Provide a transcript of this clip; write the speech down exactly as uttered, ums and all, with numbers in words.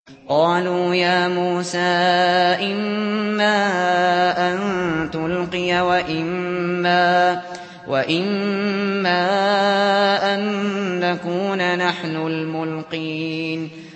قَالُوا يَا مُوسَىٰ إِمَّا أَن تُلْقِيَ وَإِمَّا أَن نَّكُونَ نَحْنُ الْمُلْقِينَ